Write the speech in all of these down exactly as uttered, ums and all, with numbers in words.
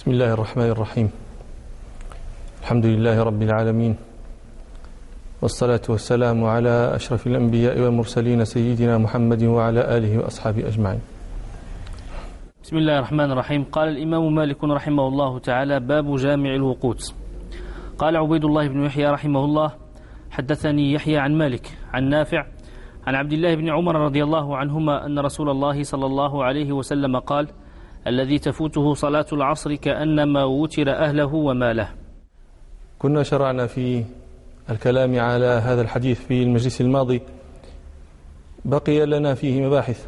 بسم الله الرحمن الرحيم. الحمد لله رب العالمين، والصلاة والسلام على أشرف الأنبياء والمرسلين سيدنا محمد وعلى آله وأصحابه أجمعين. بسم الله الرحمن الرحيم. قال الإمام مالك رحمه الله تعالى: باب جامع الوقوت. قال عبيد الله بن يحيى رحمه الله: حدثني يحيى عن مالك عن نافع عن عبد الله بن عمر رضي الله عنهما أن رسول الله صلى الله عليه وسلم قال: الذي تفوته صلاة العصر كأنما وتر أهله وماله. كنا شرعنا في الكلام على هذا الحديث في المجلس الماضي، بقي لنا فيه مباحث.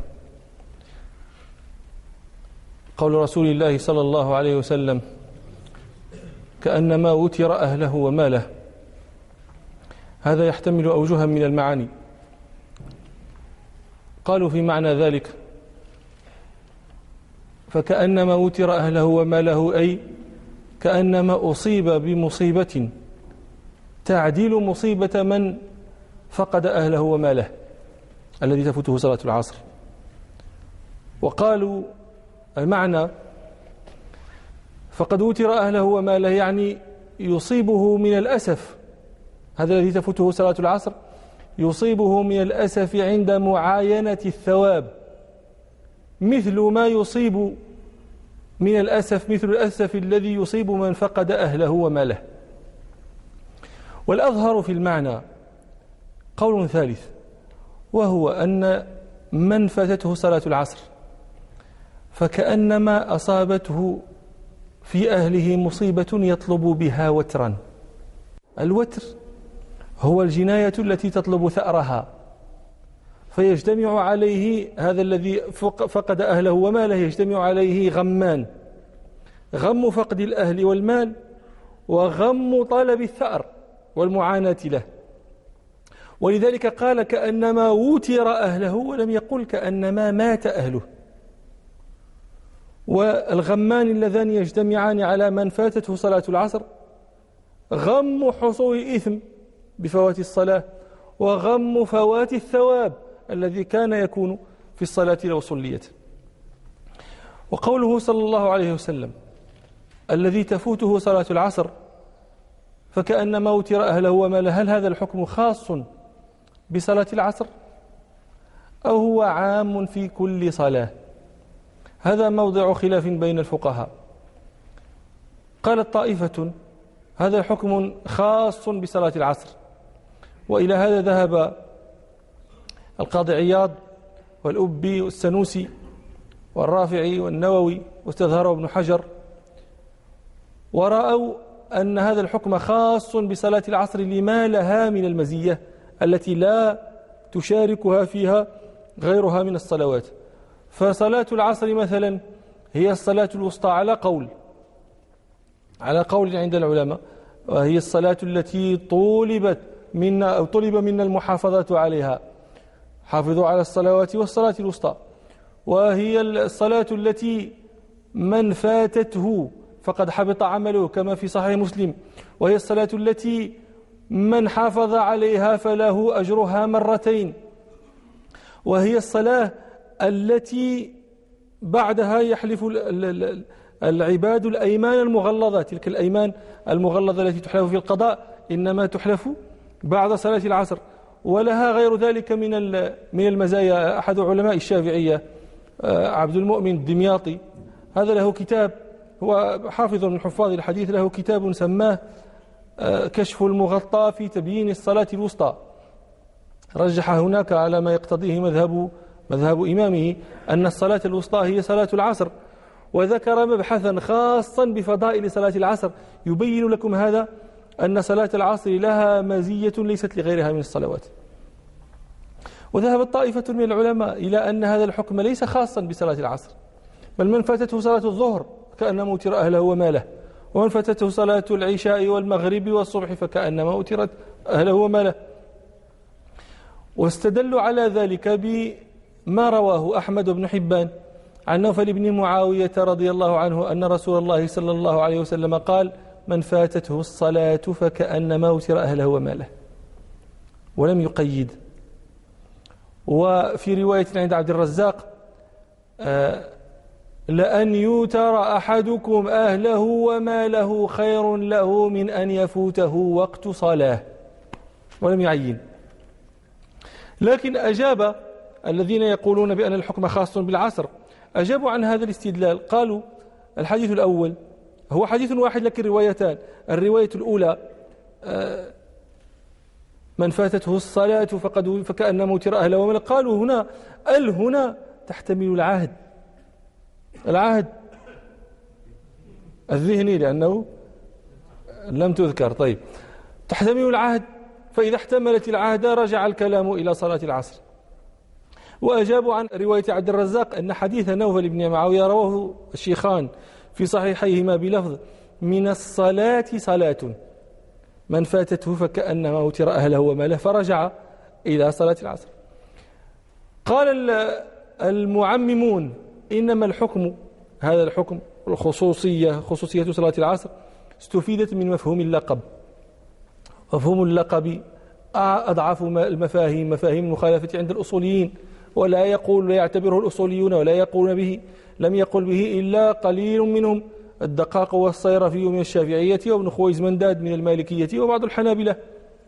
قول رسول الله صلى الله عليه وسلم: كأنما وتر أهله وماله، هذا يحتمل أوجها من المعاني. قالوا في معنى ذلك: فكأنما وتر أهله وماله، أي كأنما أصيب بمصيبة تعديل مصيبة من فقد أهله وماله الذي تفوته صلاة العصر. وقالوا المعنى: فقد وتر أهله وماله يعني يصيبه من الأسف، هذا الذي تفوته صلاة العصر يصيبه من الأسف عند معاينة الثواب، مثل ما يصيب من الأسف مثل الأسف الذي يصيب من فقد أهله وماله. والأظهر في المعنى قول ثالث، وهو أن من فاتته صلاة العصر فكأنما أصابته في أهله مصيبة يطلب بها وترا. الوتر هو الجناية التي تطلب ثأرها، فيجتمع عليه هذا الذي فقد أهله وماله، يجتمع عليه غمان: غم فقد الأهل والمال، وغم طلب الثأر والمعاناة له. ولذلك قال كأنما وتر أهله، ولم يقل كأنما مات أهله. والغمان اللذان يجتمعان على من فاتته صلاة العصر: غم حصول الإثم بفوات الصلاة، وغم فوات الثواب الذي كان يكون في الصلاة لو صليت. وقوله صلى الله عليه وسلم: الذي تفوته صلاة العصر فكأنما وتر أهله وماله، هل هذا الحكم خاص بصلاة العصر أو هو عام في كل صلاة؟ هذا موضع خلاف بين الفقهاء. قالت طائفة: هذا حكم خاص بصلاة العصر، وإلى هذا ذهب القاضي عياض والأبي والسنوسي والرافعي والنووي واستظهره ابن حجر، ورأوا أن هذا الحكم خاص بصلاة العصر لما لها من المزية التي لا تشاركها فيها غيرها من الصلوات. فصلاة العصر مثلا هي الصلاة الوسطى على قول على قول عند العلماء، وهي الصلاة التي طولبت منا أو طلب منا المحافظة عليها: حافظوا على الصلوات والصلاة الوسطى. وهي الصلاة التي من فاتته فقد حبط عمله كما في صحيح مسلم، وهي الصلاة التي من حافظ عليها فله أجرها مرتين، وهي الصلاة التي بعدها يحلف العباد الأيمان المغلظة. تلك الأيمان المغلظة التي تحلف في القضاء إنما تحلف بعد صلاة العصر، ولها غير ذلك من من المزايا. أحد علماء الشافعية عبد المؤمن الدمياطي، هذا له كتاب، هو حافظ من حفاظ الحديث، له كتاب سماه كشف المغطى في تبيين الصلاة الوسطى. رجح هناك على ما يقتضيه مذهب مذهب إمامه أن الصلاة الوسطى هي صلاة العصر، وذكر مبحثا خاصا بفضائل صلاة العصر يبين لكم هذا، أن صلاة العصر لها مزية ليست لغيرها من الصلوات. وذهبت طائفة من العلماء إلى أن هذا الحكم ليس خاصا بصلاة العصر، بل من فاتته صلاة الظهر كأنما وتر أهله وماله، ومن فاتته صلاة العشاء والمغرب والصبح فكأنما وترت أهله وماله. واستدلوا على ذلك بما رواه أحمد بن حبان عن نوفل بن معاوية رضي الله عنه أن رسول الله صلى الله عليه وسلم قال: من فاتته الصلاة فكأنما وتر أهله وماله، ولم يقيد. وفي رواية عند عبد الرزاق لأن يوتر أحدكم أهله وماله خير له من أن يفوته وقت صلاة، ولم يعين. لكن أجاب الذين يقولون بأن الحكم خاص بالعصر، أجابوا عن هذا الاستدلال، قالوا الحديث الأول هو حديث واحد لكن روايتان. الرواية الأولى من فاتته الصلاة فقد فكأنما وتر أهله وماله، قالوا هنا ال هنا تحتمل العهد العهد الذهني لأنه لم تذكر. طيب، تحتمل العهد، فإذا احتملت العهد رجع الكلام إلى صلاة العصر. وأجابوا عن رواية عبد الرزاق أن حديث نوفل بن معاوية رواه الشيخان في صحيحيهما بلفظ من الصلاة صلاة من فاتته فكأنما وتر أهله وماله، فرجع إلى صلاة العصر. قال المعممون إنما الحكم هذا الحكم الخصوصية خصوصية صلاة العصر استفيدت من مفهوم اللقب. مفهوم اللقب أضعف المفاهيم مفاهيم المخالفة عند الأصوليين، ولا يقول لا يعتبره الأصوليون ولا يقولون به، لم يقل به إلا قليل منهم، الدقاق والصيرفي من الشافعية وابن خويزمنداد من المالكية وبعض الحنابلة.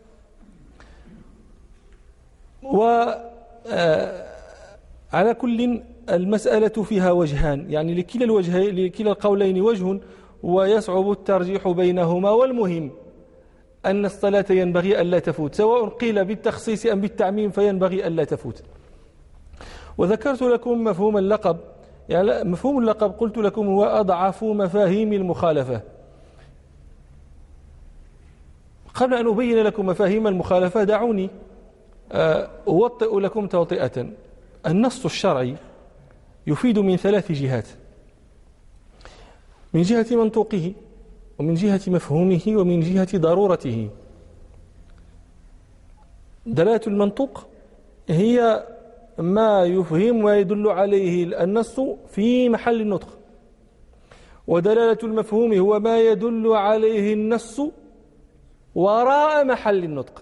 وعلى كل المسألة فيها وجهان، يعني لكلا الوجهين لكلا القولين وجه ويصعب الترجيح بينهما، والمهم أن الصلاة ينبغي ألا تفوت، سواء قيل بالتخصيص أم بالتعميم فينبغي ألا تفوت. وذكرت لكم مفهوم اللقب، يعني مفهوم اللقب قلت لكم هو أضعف مفاهيم المخالفة. قبل أن أبين لكم مفاهيم المخالفة دعوني أوطئ لكم توطئة. النص الشرعي يفيد من ثلاث جهات: من جهة منطوقه، ومن جهة مفهومه، ومن جهة ضرورته. دلالة المنطوق هي ما يفهم ويدل عليه النص في محل النطق، ودلالة المفهوم هو ما يدل عليه النص وراء محل النطق،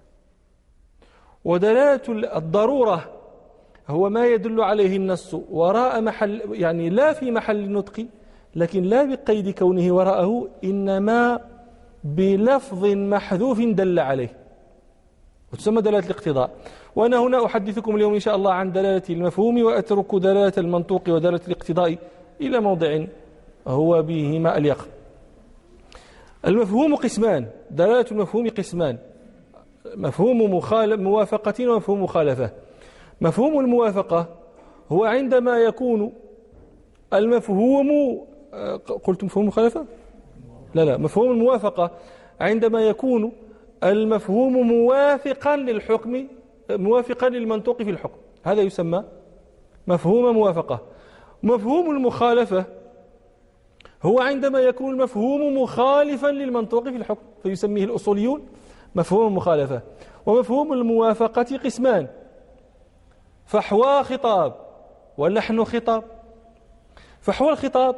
ودلالة الضرورة هو ما يدل عليه النص وراء محل، يعني لا في محل النطق لكن لا بقيد كونه وراءه، إنما بلفظ محذوف دل عليه، وتسمى دلالة الاقتضاء. وأنا هنا أحدثكم اليوم إن شاء الله عن دلالة المفهوم، وأترك دلالة المنطوق ودلالة الاقتضاء إلى موضع هو بهما اليق. المفهوم قسمان، دلالة المفهوم قسمان: مفهوم موافقة ومفهوم مخالفة. مفهوم الموافقة هو عندما يكون المفهوم، قلت مفهوم مخالفة؟ لا لا مفهوم الموافقة عندما يكون المفهوم موافقا للحكم، موافقا للمنطوق في الحكم، هذا يسمى مفهوم موافقة. مفهوم المخالفة هو عندما يكون المفهوم مخالفا للمنطوق في الحكم، فيسميه الأصوليون مفهوم مخالفة. ومفهوم الموافقة قسمان: فحوى خطاب ولحن خطاب. فحوى الخطاب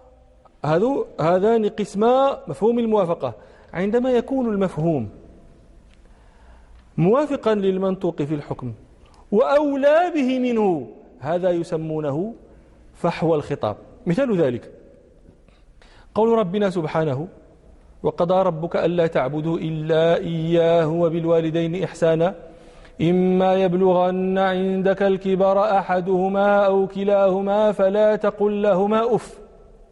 هذان قسما مفهوم الموافقة، عندما يكون المفهوم موافقا للمنطوق في الحكم وأولى به منه، هذا يسمونه فحوى الخطاب. مثال ذلك قول ربنا سبحانه: وقضى ربك ألا تعبدوا إلا إياه وبالوالدين إحسانا إما يبلغن عندك الكبر أحدهما أو كلاهما فلا تقل لهما أف.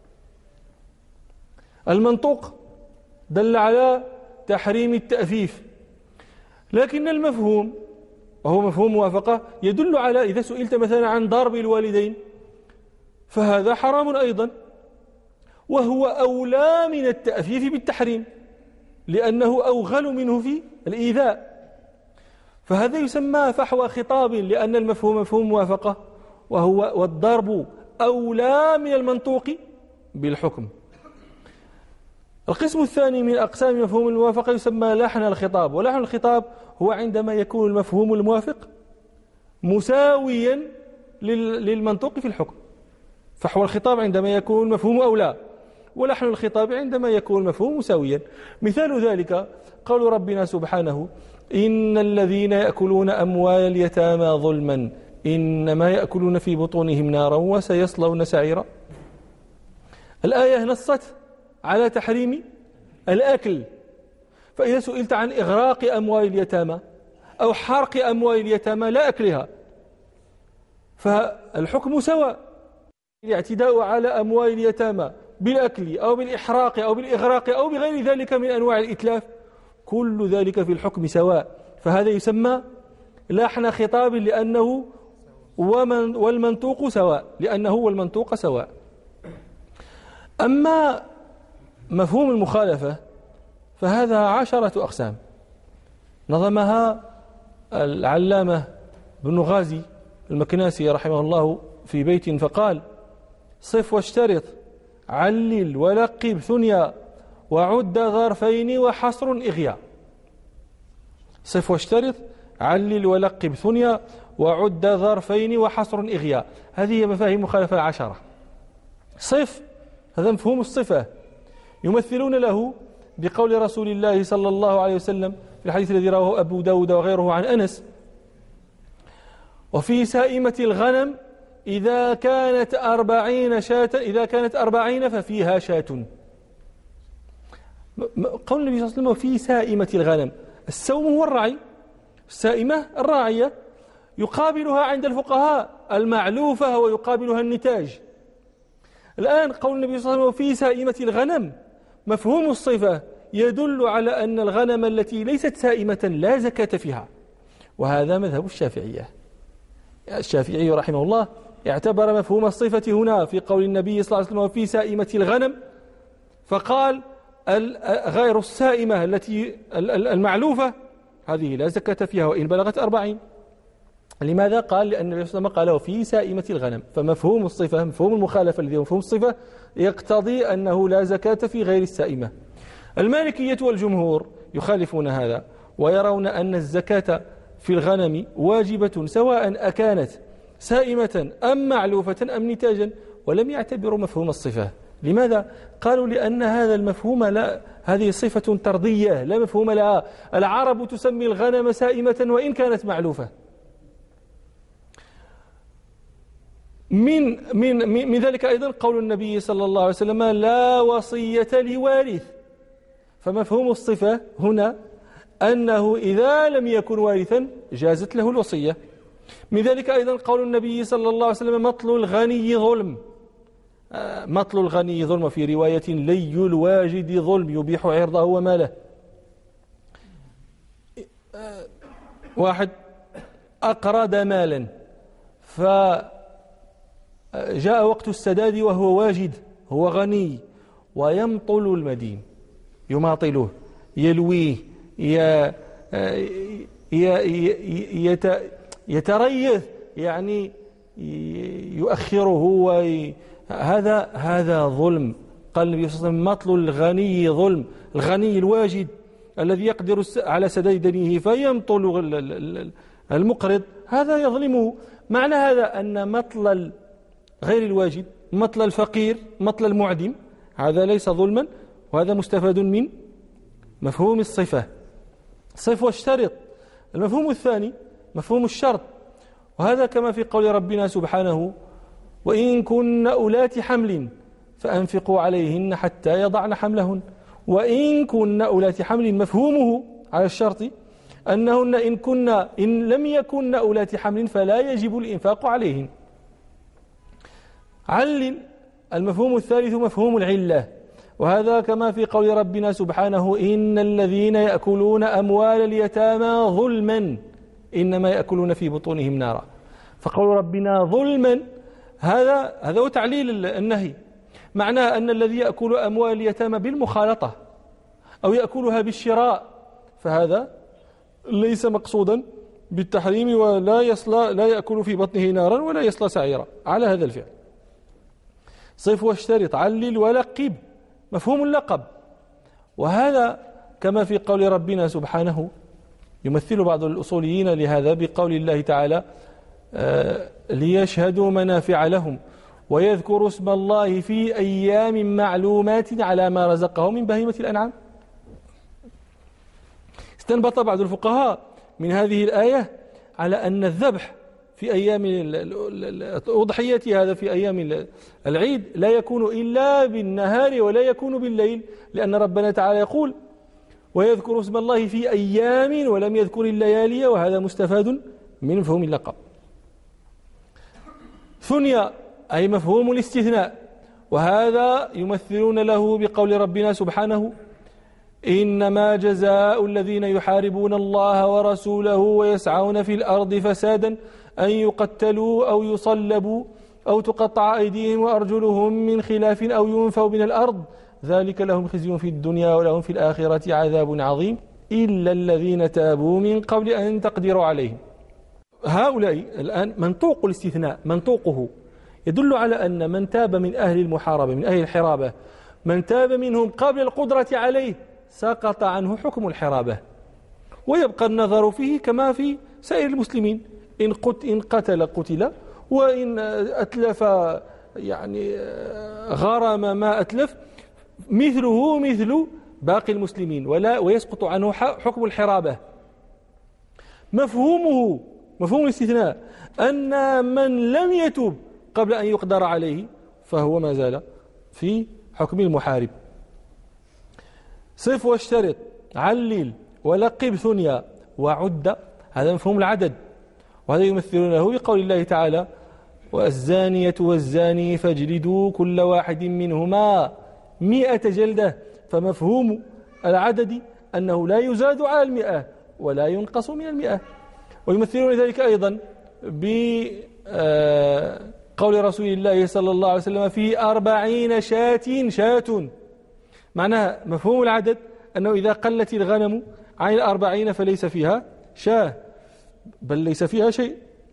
المنطوق دل على تحريم التأفيف، لكن المفهوم وهو مفهوم موافقة يدل على، إذا سئلت مثلا عن ضرب الوالدين فهذا حرام أيضا، وهو أولى من التأفيف بالتحريم لأنه أوغل منه في الإيذاء، فهذا يسمى فحوى خطاب، لأن المفهوم مفهوم موافقة وهو والضرب أولى من المنطوق بالحكم. القسم الثاني من أقسام مفهوم الموافقة يسمى لحن الخطاب، ولحن الخطاب هو عندما يكون المفهوم الموافق مساويا للمنطوق في الحكم. فحوى الخطاب عندما يكون المفهوم أولى، ولحن الخطاب عندما يكون المفهوم مساويا. مثال ذلك قول ربنا سبحانه: إن الذين يأكلون أموال اليتامى ظلما إنما يأكلون في بطونهم نارا وسيصلون سعيرا. الآية نصت على تحريم الأكل، فإذا سئلت عن إغراق أموال اليتامى أو حرق أموال اليتامى لا أكلها، فالحكم سواء. الاعتداء على أموال اليتامى بالأكل أو بالإحراق أو بالإغراق أو بغير ذلك من أنواع الإتلاف، كل ذلك في الحكم سواء، فهذا يسمى لحن خطاب لأنه ومن والمنطوق سواء، لأنه والمنطوق سواء. أما مفهوم المخالفة فهذا عشرة أقسام نظمها العلامة بن غازي المكناسي رحمه الله في بيت فقال: صف واشترط علل ولقب ثنيا وعد ظرفين وحصر إغياء. صف واشترط علل ولقب ثنيا وعد ظرفين وحصر إغياء، هذه مفاهيم مخالفة عشرة. صف هذا مفهوم الصفة، يمثلون له بقول رسول الله صلى الله عليه وسلم في الحديث الذي رواه أبو داود وغيره عن أنس: وفي سائمة الغنم إذا كانت أربعين شاة إذا كانت أربعين ففيها شاة. قول النبي صلى الله عليه وسلم: وفي سائمة الغنم، السوم هو الرعي، السائمة الراعية، يقابلها عند الفقهاء المعلوفة ويقابلها النتاج. الآن قول النبي صلى الله عليه وسلم: وفي سائمة الغنم، مفهوم الصفة يدل على أن الغنم التي ليست سائمة لا زكاة فيها، وهذا مذهب الشافعية. الشافعي رحمه الله اعتبر مفهوم الصفة هنا في قول النبي صلى الله عليه وسلم: وفي سائمة الغنم، فقال غير السائمة التي المعلوفة هذه لا زكاة فيها وإن بلغت أربعين. لماذا؟ قال لأن النبي صلى الله عليه وسلم قال: وفي سائمة الغنم، فمفهوم الصفة مفهوم المخالفة الذي هو مفهوم الصفة يقتضي أنه لا زكاة في غير السائمة. المالكية والجمهور يخالفون هذا ويرون أن الزكاة في الغنم واجبة سواء أكانت سائمة أم معلوفة أم نتاجا، ولم يعتبروا مفهوم الصفة. لماذا؟ قالوا لأن هذا المفهوم لا هذه صفة ترضية لا مفهوم لها. العرب تسمي الغنم سائمة وإن كانت معلوفة. من من من ذلك أيضا قول النبي صلى الله عليه وسلم: لا وصية لوارث، فمفهوم الصفة هنا أنه إذا لم يكن وارثا جازت له الوصية. من ذلك أيضا قول النبي صلى الله عليه وسلم: مطل الغني ظلم، مطل الغني ظلم، في رواية: لي الواجد ظلم يبيح عرضه وماله. واحد أقرض مالا فجاء وقت السداد وهو واجد، هو غني، ويمطل المدين، يماطله، يلويه، يتريث، يعني يؤخره، وهذا هذا ظلم. قال النبي صلى الله عليه وسلم: مطل الغني ظلم، الغني الواجد الذي يقدر على سداد دينه فيمطل المقرض، هذا يظلمه. معنى هذا أن مطل غير الواجد، مطل الفقير، مطل المعدم، هذا ليس ظلما، وهذا مستفاد من مفهوم الصفة. صف واشترط. المفهوم الثاني مفهوم الشرط، وهذا كما في قول ربنا سبحانه: وإن كن أولات حمل فأنفقوا عليهن حتى يضعن حملهن. وإن كن أولات حمل مفهومه على الشرط أنهن إن كن إن لم يكن أولات حمل فلا يجب الإنفاق عليهن. علل. المفهوم الثالث مفهوم العلة، وهذا كما في قول ربنا سبحانه: إن الذين يأكلون أموال اليتامى ظلما إنما يأكلون في بطونهم نارا. فقول ربنا ظلما هذا هذا هو تعليل النهي، معناه أن الذي يأكل أموال اليتامى بالمخالطة أو يأكلها بالشراء فهذا ليس مقصودا بالتحريم، ولا يصلى لا يأكل في بطنه نارا ولا يصلى سعيرا على هذا الفعل. صف واشترط علل ولقب، مفهوم اللقب، وهذا كما في قول ربنا سبحانه يمثل بعض الأصوليين لهذا بقول الله تعالى: آه ليشهدوا منافع لهم ويذكروا اسم الله في أيام معلومات على ما رزقهم من بهيمة الأنعام. استنبط بعض الفقهاء من هذه الآية على أن الذبح في أيام الأضحية هذا في أيام العيد لا يكون إلا بالنهار ولا يكون بالليل، لأن ربنا تعالى يقول ويذكر اسم الله في أيام ولم يذكر الليالي، وهذا مستفاد من مفهوم اللقب. ثنيا أي مفهوم الاستثناء، وهذا يمثلون له بقول ربنا سبحانه إنما جزاء الذين يحاربون الله ورسوله ويسعون في الأرض فسادا أن يقتلوا أو يصلبوا أو تقطع أيديهم وأرجلهم من خلاف أو ينفوا من الأرض ذلك لهم خزي في الدنيا ولهم في الآخرة عذاب عظيم إلا الذين تابوا من قبل أن تقدروا عليهم. هؤلاء الآن منطوق الاستثناء منطوقه يدل على أن من تاب من أهل المحاربة من أهل الحرابة من تاب منهم قبل القدرة عليه سقط عنه حكم الحرابة، ويبقى النظر فيه كما في سائر المسلمين، إن إن قتل قتل، وإن أتلف يعني غرم ما أتلف مثله مثل باقي المسلمين ولا ويسقط عنه حكم الحرابة. مفهومه مفهوم الاستثناء أن من لم يتوب قبل أن يقدر عليه فهو ما زال في حكم المحارب. صف واشترط علل ولقب ثنيا وعد، هذا مفهوم العدد، وهذا يمثلونه بقول الله تعالى والزانية والزاني فاجلدوا كل واحد منهما مئة جلدة، فمفهوم العدد أنه لا يزاد على المئة ولا ينقص من المئة. ويمثلون ذلك أيضا بقول رسول الله صلى الله عليه وسلم في أربعين شاة شاة، معناها مفهوم العدد أنه إذا قلت الغنم عن الأربعين فليس فيها شاة بل ليس فيها شيء.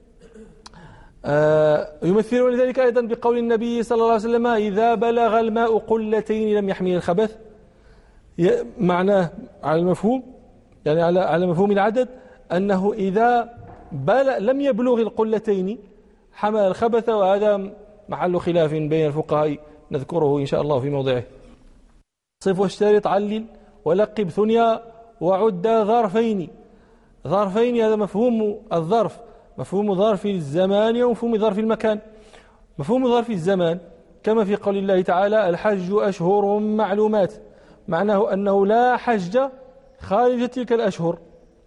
يمثلون ذلك أيضا بقول النبي صلى الله عليه وسلم إذا بلغ الماء قلتين لم يحمل الخبث، معناه على المفهوم يعني على على مفهوم العدد أنه إذا بلغ لم يبلغ القلتين حمل الخبث، وهذا محل خلاف بين الفقهاء نذكره إن شاء الله في موضعه. صف واشترط علل ولقب ثنيا وعد ظرفين. ظرفين هذا مفهوم الظرف، مفهوم ظرف الزمان ومفهوم ظرف المكان. مفهوم ظرف الزمان كما في قول الله تعالى الحج أشهر معلومات، معناه أنه لا حج خارج تلك الأشهر.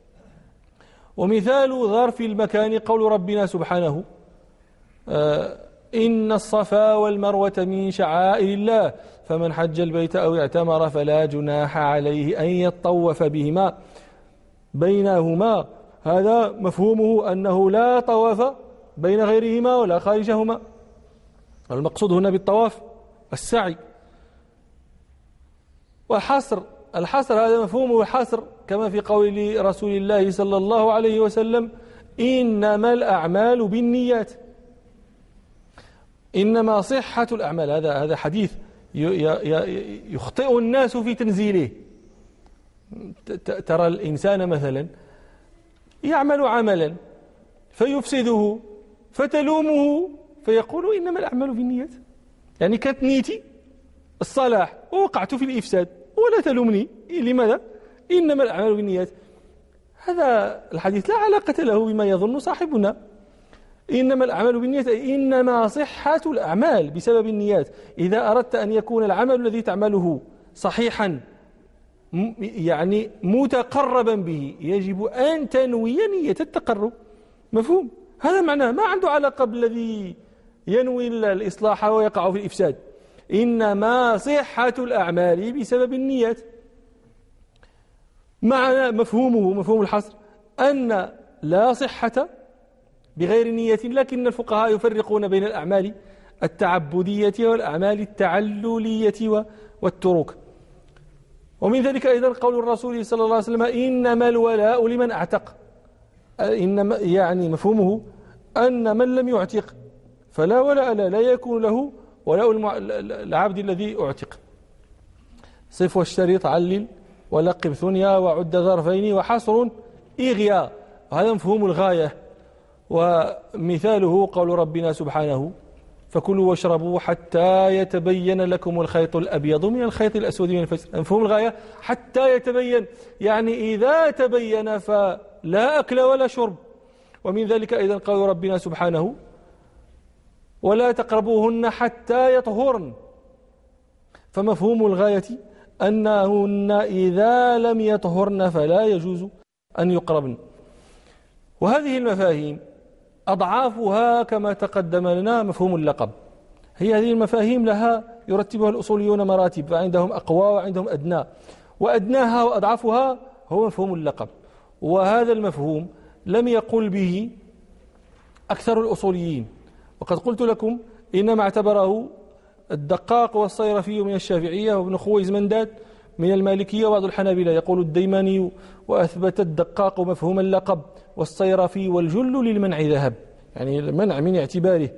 ومثال ظرف المكان قول ربنا سبحانه آه إن الصفا والمروة من شعائر الله فمن حج البيت أو اعتمر فلا جناح عليه أن يطوف بهما بينهما، هذا مفهومه أنه لا طواف بين غيرهما ولا خارجهما. المقصود هنا بالطواف السعي. وحصر الحصر هذا مفهومه حصر كما في قول رسول الله صلى الله عليه وسلم إنما الأعمال بالنيات، إنما صحة الأعمال. هذا هذا حديث يخطئ الناس في تنزيله. ترى الإنسان مثلا يعمل عملا فيفسده فتلومه فيقول إنما الأعمال بالنيات، يعني كانت نيتي الصلاح ووقعت في الإفساد ولا تلومني، لماذا؟ إنما الأعمال بالنيات. هذا الحديث لا علاقة له بما يظن صاحبنا. إنما الأعمال بالنيات أي إنما صحة الأعمال بسبب النيات. إذا أردت أن يكون العمل الذي تعمله صحيحا يعني متقربا به يجب أن تنوي نية التقرب. مفهوم؟ هذا معناه ما عنده علاقة بالذي ينوي الإصلاح ويقع في الإفساد، إنما صحة الأعمال بسبب النيات. معنى مفهومه مفهوم الحصر أن لا صحة بغير نية، لكن الفقهاء يفرقون بين الأعمال التعبدية والأعمال التعللية والتروك. ومن ذلك أيضا قول الرسول صلى الله عليه وسلم إنما الولاء لمن أعتق، إنما يعني مفهومه أن من لم يعتق فلا ولاء لا, لا يكون له ولاء العبد الذي أعتق. صف واشترط علل ولقب ثنيا وعد ظرفين وحصر إغياء، هذا مفهوم الغاية. ومثاله قول ربنا سبحانه فكلوا واشربوا حتى يتبين لكم الخيط الأبيض من الخيط الأسود من الفجر. مفهوم الغاية حتى يتبين، يعني إذا تبين فلا أكل ولا شرب، ومن ذلك أيضا قول ربنا سبحانه ولا تقربوهن حتى يطهرن، فمفهوم الغاية أنهن إذا لم يطهرن فلا يجوز أن يقربن. وهذه المفاهيم أضعافها كما تقدم لنا مفهوم اللقب. هي هذه المفاهيم لها يرتبها الأصوليون مراتب، فعندهم أقوى وعندهم أدنى، وأدناها وأضعفها هو مفهوم اللقب. وهذا المفهوم لم يقل به أكثر الأصوليين، وقد قلت لكم إنما اعتبره الدقاق والصيرفي من الشافعية وابن خويزمندات من المالكية وبعض الحنابلة. يقول الديماني وأثبت الدقاق مفهوم اللقب والصيرفي والجل للمنع ذهب، يعني المنع من اعتباره،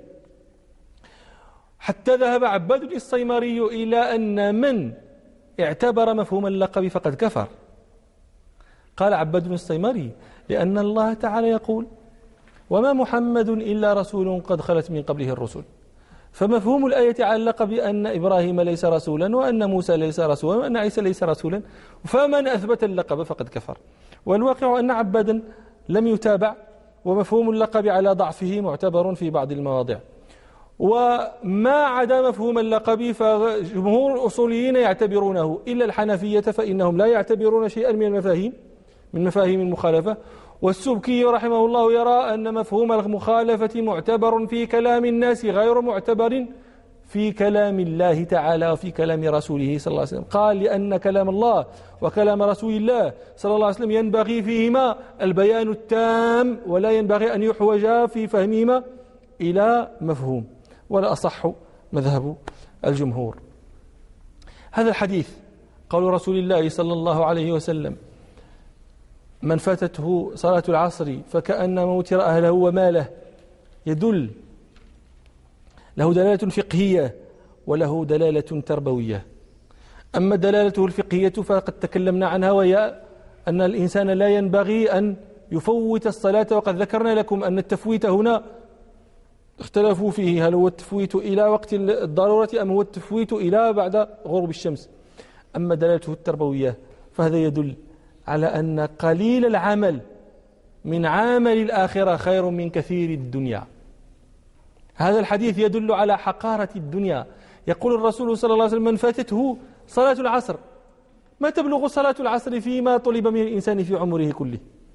حتى ذهب عباد الصيمري إلى أن من اعتبر مفهوم اللقب فقد كفر. قال عباد الصيمري لأن الله تعالى يقول وما محمد إلا رسول قد خلت من قبله الرسل، فمفهوم الآية علق بأن إبراهيم ليس رسولا وأن موسى ليس رسولا وأن عيسى ليس رسولا، فمن أثبت اللقب فقد كفر. والواقع أن عبادا لم يتابع، ومفهوم اللقب على ضعفه معتبر في بعض المواضع. وما عدا مفهوم اللقب فجمهور الأصوليين يعتبرونه إلا الحنفية، فإنهم لا يعتبرون شيئا من المفاهيم من مفاهيم المخالفة. والسبكي رحمه الله يرى أن مفهوم المخالفة معتبر في كلام الناس غير معتبر في كلام الله تعالى وفي كلام رسوله صلى الله عليه وسلم. قال لأن كلام الله وكلام رسول الله صلى الله عليه وسلم ينبغي فيهما البيان التام، ولا ينبغي أن يحوجا في فهمهما إلى مفهوم، ولا أصح مذهب الجمهور. هذا الحديث قول رسول الله صلى الله عليه وسلم من فاتته صلاة العصر فكأنما وتر أهله وماله يدل له دلالة فقهية وله دلالة تربوية. أما دلالته الفقهية فقد تكلمنا عنها، وهي أن الإنسان لا ينبغي أن يفوت الصلاة، وقد ذكرنا لكم أن التفويت هنا اختلفوا فيه، هل هو التفويت إلى وقت الضرورة أم هو التفويت إلى بعد غروب الشمس. أما دلالته التربوية فهذا يدل على أن قليل العمل من عمل الآخرة خير من كثير الدنيا. هذا الحديث يدل على حقارة الدنيا. يقول الرسول صلى الله عليه وسلم من فاتته صلاة العصر، ما تبلغ صلاة العصر فيما طلب من الإنسان في عمره كله؟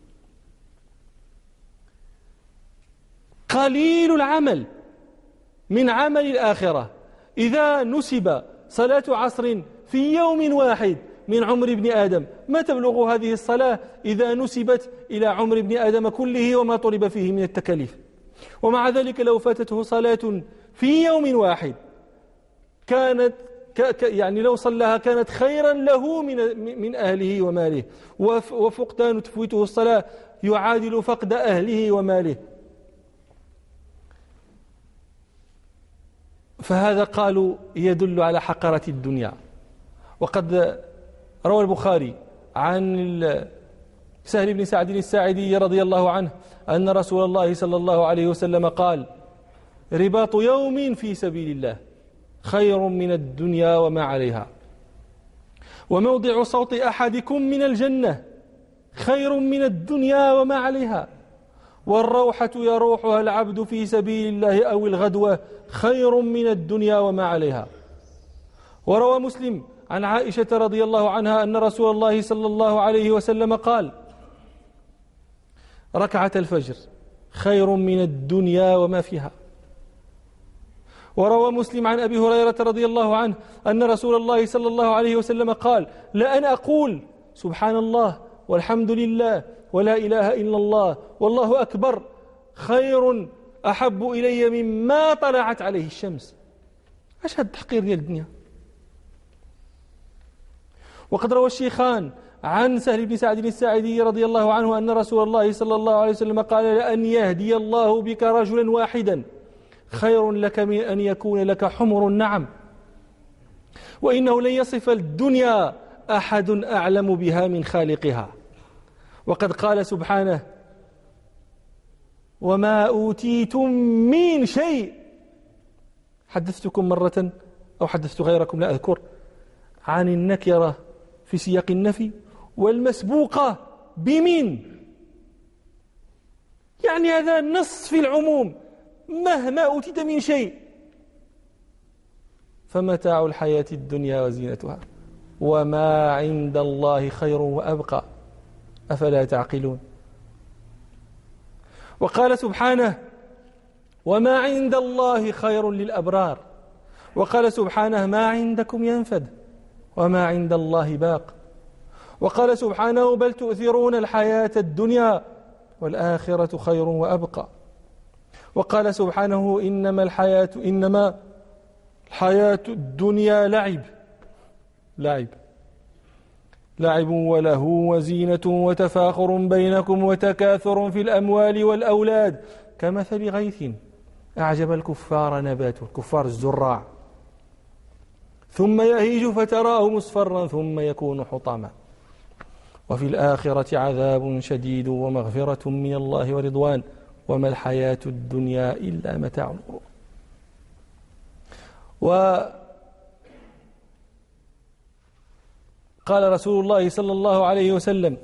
قليل العمل من عمل الآخرة إذا نسب صلاة عصر في يوم واحد من عمر ابن آدم، ما تبلغ هذه الصلاة إذا نسبت إلى عمر ابن آدم كله وما طلب فيه من التكاليف؟ ومع ذلك لو فاتته صلاة في يوم واحد كانت ك يعني لو صلاها كانت خيرا له من من أهله وماله، وفقدان تفويته الصلاة يعادل فقد أهله وماله. فهذا قالوا يدل على حقارة الدنيا. وقد روى البخاري عن سهل بن سعد الساعدي رضي الله عنه أن رسول الله صلى الله عليه وسلم قال رباط يوم في سبيل الله خير من الدنيا وما عليها، وموضع صوت أحدكم من الجنة خير من الدنيا وما عليها، والروحة يروحها العبد في سبيل الله أو الغدوة خير من الدنيا وما عليها. وروى مسلم عن عائشة رضي الله عنها أن رسول الله صلى الله عليه وسلم قال ركعة الفجر خير من الدنيا وما فيها. وروى مسلم عن أبي هريرة رضي الله عنه أن رسول الله صلى الله عليه وسلم قال لأن أقول سبحان الله والحمد لله ولا إله إلا الله والله أكبر خير أحب إلي مما طلعت عليه الشمس. اش هاد التحقير ديال الدنيا؟ وقد روى الشيخان عن سهل بن سعد الساعدي رضي الله عنه أن رسول الله صلى الله عليه وسلم قال لأن يهدي الله بك رجلا واحدا خير لك من أن يكون لك حمر النعم، وإنه لن يصف الدنيا أحد أعلم بها من خالقها. وقد قال سبحانه وما أوتيتم من شيء. حدثتكم مرة أو حدثت غيركم لا أذكر عن النكرة في سياق النفي والمسبوقة بمن، يعني هذا نص في العموم، مهما أوتيت من شيء فمتاع الحياة الدنيا وزينتها وما عند الله خير وأبقى أفلا تعقلون. وقال سبحانه وما عند الله خير للأبرار، وقال سبحانه ما عندكم ينفد وما عند الله باق، وقال سبحانه بل تؤثرون الحياة الدنيا والآخرة خير وأبقى، وقال سبحانه إنما الحياة إنما الحياة الدنيا لعب لعب لعب ولهو وزينة وتفاخر بينكم وتكاثر في الأموال والأولاد كمثل غيث أعجب الكفار نباته، الكفار الزراع، ثم يهيج فتراه مصفرا ثم يكون حطاما، وفي الآخرة عذاب شديد ومغفرة من الله ورضوان وما الحياة الدنيا إلا متاع الغرور. وقال رسول الله صلى الله عليه وسلم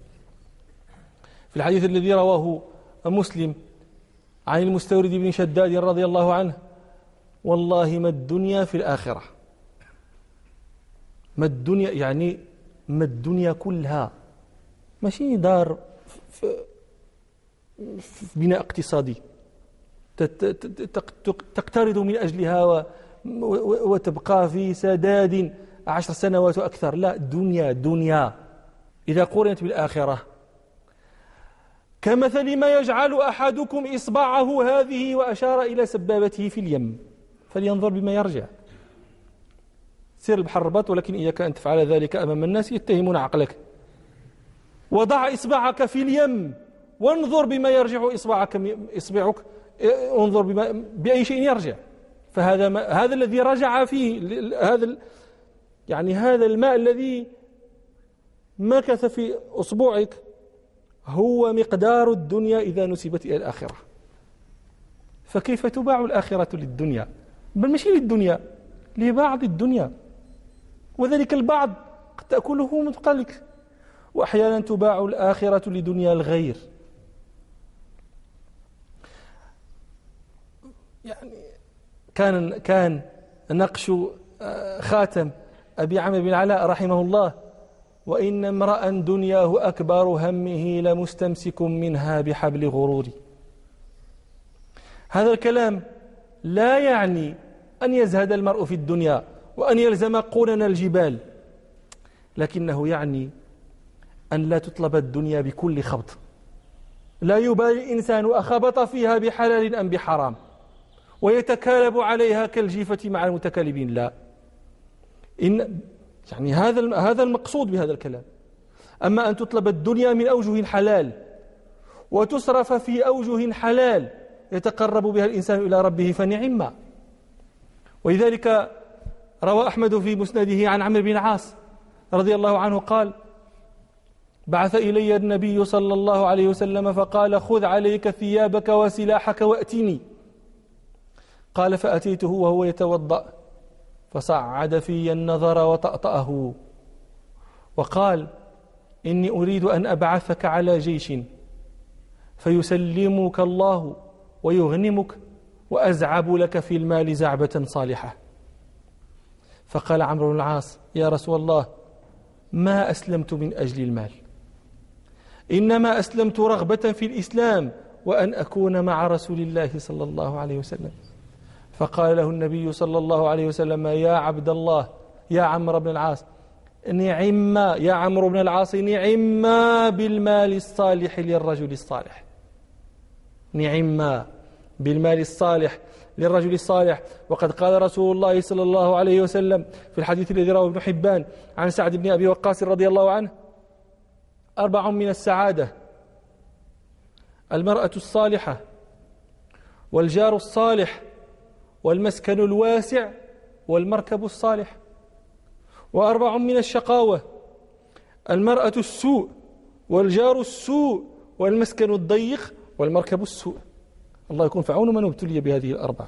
في الحديث الذي رواه مسلم عن المستورد بن شداد رضي الله عنه والله ما الدنيا في الآخرة، ما الدنيا يعني ما الدنيا كلها، ماشي دار في بناء اقتصادي تقترض من أجلها وتبقى في سداد عشر سنوات وأكثر، لا، دنيا دنيا إذا قرنت بالآخرة كمثل ما يجعل أحدكم إصبعه هذه وأشار إلى سبابته في اليم فلينظر بما يرجع. سير البحر رباط، ولكن إياك أن تفعل ذلك أمام الناس يتهمون عقلك. وضع إصبعك في اليم وانظر بما يرجع إصبعك إصبعك انظر بما بأي شيء يرجع. فهذا ما هذا الذي رجع فيه، هذا يعني هذا الماء الذي مكث في أصبعك هو مقدار الدنيا إذا نسبت إلى الآخرة. فكيف تباع الآخرة للدنيا؟ بل مش للدنيا، لبعض الدنيا، وذلك البعض قد تأكله متقلك. وأحيانا تباع الآخرة لدنيا الغير. يعني كان كان نقش خاتم أبي عمرو بن العلاء رحمه الله وإن امرأ دنياه أكبر همه لمستمسك منها بحبل غروري. هذا الكلام لا يعني أن يزهد المرء في الدنيا وأن يلزم قرن الجبال، لكنه يعني أن لا تطلب الدنيا بكل خبط، لا يبالي الإنسان أخبط فيها بحلال أم بحرام ويتكالب عليها كالجيفة مع المتكالبين، لا، إن يعني هذا هذا المقصود بهذا الكلام. أما أن تطلب الدنيا من أوجه حلال وتصرف في أوجه حلال يتقرب بها الإنسان إلى ربه فنعم. ولذلك روى أحمد في مسنده عن عمرو بن العاص رضي الله عنه قال بعث إلي النبي صلى الله عليه وسلم فقال خذ عليك ثيابك وسلاحك وأتني. قال فأتيته وهو يتوضأ فصعد في النظر وطأطأه وقال إني أريد أن أبعثك على جيش فيسلمك الله ويغنمك وأزعب لك في المال زعبة صالحة. فقال عمرو بن العاص يا رسول الله ما أسلمت من أجل المال، إنما أسلمت رغبة في الإسلام وأن أكون مع رسول الله صلى الله عليه وسلم. فقال له النبي صلى الله عليه وسلم يا عبد الله يا عمرو بن العاص نعم يا عمرو بن العاص نعم بالمال الصالح للرجل الصالح، نعم بالمال الصالح للرجل الصالح. وقد قال رسول الله صلى الله عليه وسلم في الحديث الذي رواه ابن حبان عن سعد بن أبي وقاص رضي الله عنه أربع من السعادة: المرأة الصالحة والجار الصالح والمسكن الواسع والمركب الصالح. وأربع من الشقاوة: المرأة السوء والجار السوء والمسكن الضيق والمركب السوء. الله يكون في عون من ابتلي بهذه الأربع.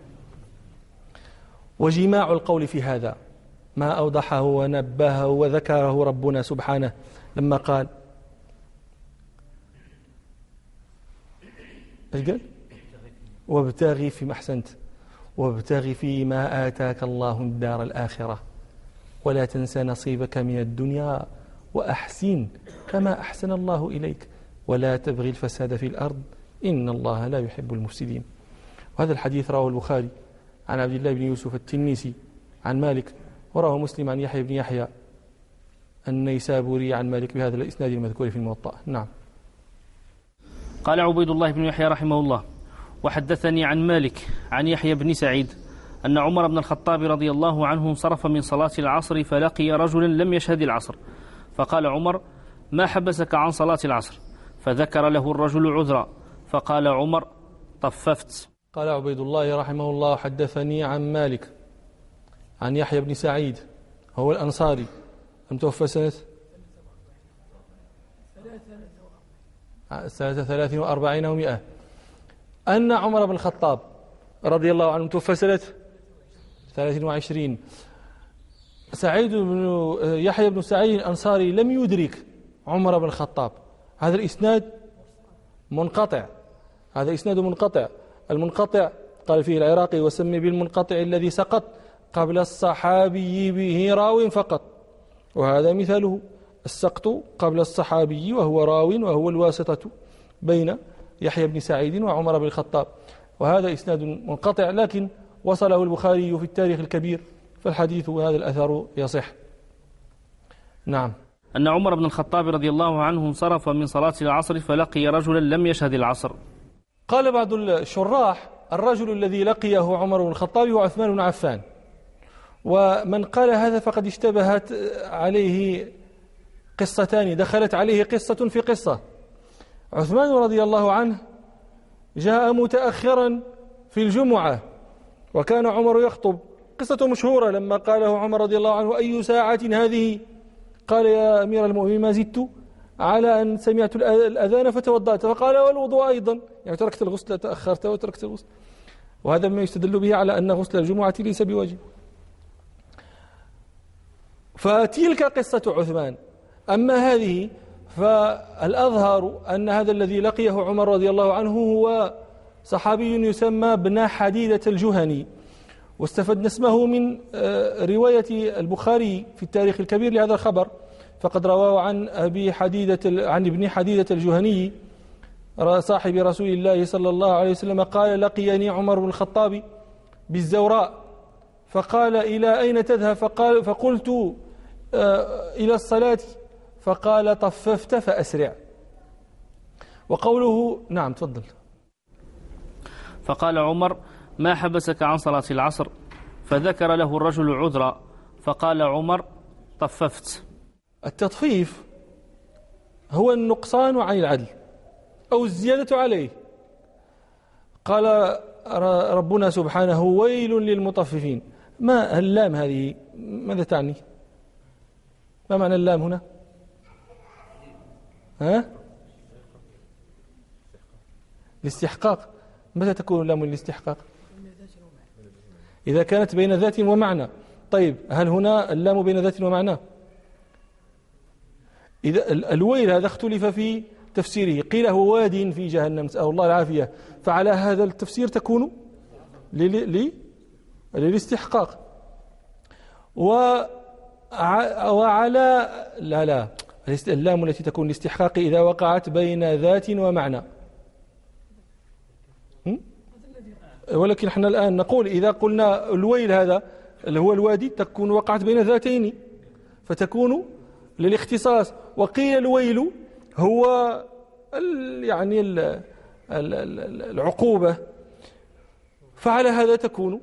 وجماع القول في هذا ما أوضحه ونبهه وذكره ربنا سبحانه لما قال ايش قال؟ وابتغي فيما أحسنت وابتغي فيما آتاك الله الدار الآخرة ولا تنسى نصيبك من الدنيا وأحسن كما أحسن الله إليك ولا تبغي الفساد في الأرض إن الله لا يحب المفسدين. وهذا الحديث رواه البخاري عن عبد الله بن يوسف التنيسي عن مالك، ورواه مسلم عن يحيى بن يحيى النيسابوري عن مالك بهذا الإسناد المذكور في الموطأ. نعم. قال عبيد الله بن يحيى رحمه الله: وحدثني عن مالك عن يحيى بن سعيد أن عمر بن الخطاب رضي الله عنه انصرف من صلاة العصر فلقي رجلا لم يشهد العصر، فقال عمر: ما حبسك عن صلاة العصر؟ فذكر له الرجل عذرا، فقال عمر: طففت. قال عبيد الله رحمه الله: حدثني عن مالك عن يحيى بن سعيد هو الأنصاري المتوفى سنة سنة ثلاث وأربعين ومئة، أن عمر بن الخطاب رضي الله عنه متوفى سنة ثلاث وعشرين. سعيد بن يحيى بن سعيد الأنصاري لم يدرك عمر بن الخطاب. هذا الإسناد منقطع، هذا إسناد منقطع. المنقطع قال فيه العراقي: وسمي بالمنقطع الذي سقط قبل الصحابي به راو فقط. وهذا مثاله السقط قبل الصحابي وهو راو، وهو الواسطة بين يحيى بن سعيد وعمر بن الخطاب. وهذا إسناد منقطع، لكن وصله البخاري في التاريخ الكبير، فالحديث وهذا الأثر يصح. نعم. أن عمر بن الخطاب رضي الله عنه انصرف من صلاة العصر فلقي رجلا لم يشهد العصر. قال بعض الشراح: الرجل الذي لقيه عمر بن الخطاب هو عثمان بن عفان. ومن قال هذا فقد اشتبهت عليه قصتان، دخلت عليه قصة في قصة. عثمان رضي الله عنه جاء متأخرا في الجمعة وكان عمر يخطب، قصة مشهورة. لما قاله عمر رضي الله عنه: أي ساعة هذه؟ قال: يا أمير المؤمنين ما زدت على أن سمعت الأذان فتوضأت. فقال: والوضوء أيضا، يعني تركت الغسل، تأخرت وتركت الغسل. وهذا ما يستدل به على أن غسل الجمعة ليس بواجب. فتلك قصة عثمان. أما هذه فالأظهر أن هذا الذي لقيه عمر رضي الله عنه هو صحابي يسمى ابن حديدة الجهني، واستفدنا اسمه من رواية البخاري في التاريخ الكبير لهذا الخبر، فقد رواه عن أبي حديدة عن ابن حديدة الجهني صاحب رسول الله صلى الله عليه وسلم قال: لقيني عمر بن الخطاب بالزوراء فقال: إلى أين تذهب؟ فقال فقلت: إلى الصلاة. فقال: طففت فأسرع. وقوله نعم تفضل. فقال عمر: ما حبسك عن صلاة العصر؟ فذكر له الرجل عذرا، فقال عمر: طففت. التطفيف هو النقصان عن العدل أو الزيادة عليه. قال ربنا سبحانه: ويل للمطففين. ما اللام هذه ماذا تعني؟ ما معنى اللام هنا؟ ها؟ الاستحقاق. متى تكون اللام الاستحقاق؟ إذا كانت بين ذات ومعنى. طيب، هل هنا اللام بين ذات ومعنى؟ إذا الويل هذا اختلف في تفسيره، قيل هو واد في جهنم، نسأل الله العافية، فعلى هذا التفسير تكون للاستحقاق. وعلى لا لا اللام التي تكون للاستحقاق إذا وقعت بين ذات ومعنى. ولكن احنا الآن نقول إذا قلنا الويل هذا اللي هو الوادي تكون وقعت بين ذاتين فتكون للاختصاص. وقيل الويل هو ال يعني ال ال ال العقوبة، فعلى هذا تكون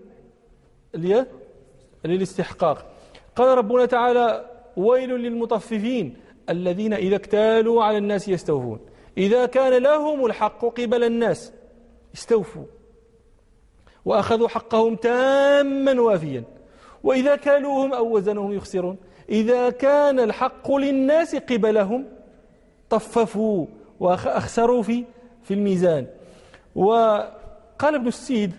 للاستحقاق. قال ربنا تعالى: ويل للمطففين الذين إذا اكتالوا على الناس يستوفون. إذا كان لهم الحق قبل الناس استوفوا وأخذوا حقهم تاما وافيا، وإذا كالوهم أو وزنهم يخسرون. إذا كان الحق للناس قبلهم طففوا وأخسروا في في الميزان. وقال ابن السيد: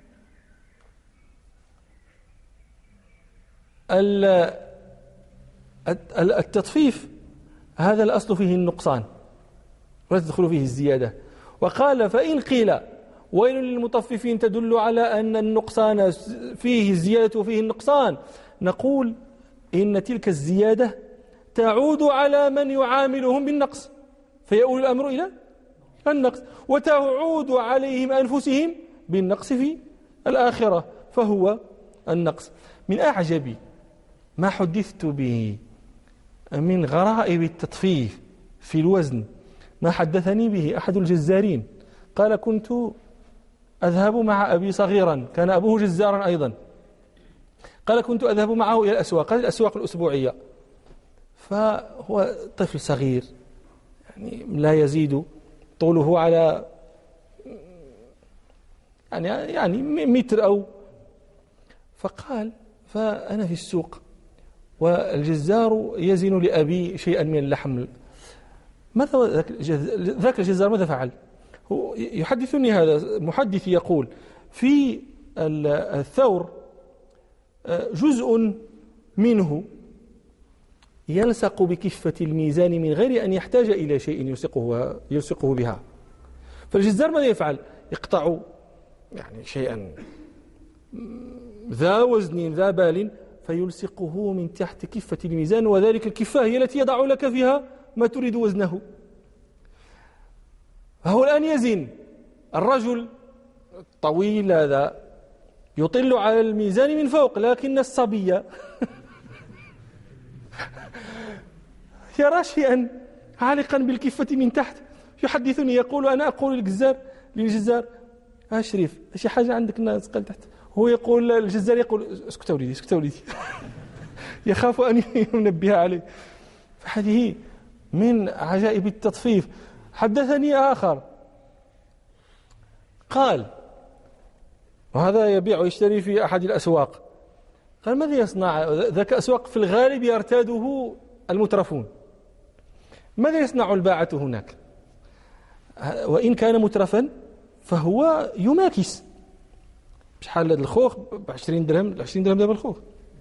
التطفيف هذا الأصل فيه النقصان ولا تدخل فيه الزيادة. وقال: فإن قيل ويل للمطففين تدل على أن النقصان فيه الزيادة وفيه النقصان، نقول إن تلك الزيادة تعود على من يعاملهم بالنقص فيؤول الأمر إلى النقص، وتعود عليهم أنفسهم بالنقص في الآخرة فهو النقص. من أعجب ما حدثت به من غرائب التطفيف في الوزن ما حدثني به أحد الجزارين، قال كنت أذهب مع أبي صغيرا، كان أبوه جزارا أيضا، قال كنت أذهب معه إلى الأسواق، هذه الأسواق الأسبوعية، فهو طفل صغير يعني لا يزيد طوله على يعني يعني متر أو، فقال فأنا في السوق والجزار يزن لأبي شيئا من اللحم، ماذا ذاك الجزار ماذا فعل؟ هو يحدثني هذا محدث يقول في الثور جزء منه يلصق بكفة الميزان من غير أن يحتاج إلى شيء يلصقه يلصقه بها، فالجزار ماذا يفعل؟ يقطع يعني شيئا ذا وزن ذا بال فيلصقه من تحت كفة الميزان، وذلك الكفة هي التي يضع لك فيها ما تريد وزنه. فهو الآن يزن الرجل الطويل هذا يطل على الميزان من فوق، لكن الصبي يرى شيئا عالقا بالكفة من تحت، يحدثني يقول أنا أقول للجزار للجزار أشرف شي حاجة عندك ناس قال تحت، هو يقول الجزار يقول اسكت وليدي اسكت وليدي يخاف أن ينبه عليه. فهذه من عجائب التطفيف. حدثني آخر قال، وهذا يبيع ويشتري في أحد الأسواق، قال ماذا يصنع ذاك أسواق في الغالب يرتاده المترفون، ماذا يصنع الباعة هناك؟ وإن كان مترفا فهو يماكس، بشحال هذا الخوخ بعشرين درهم، عشرين درهم دابا الخوخ،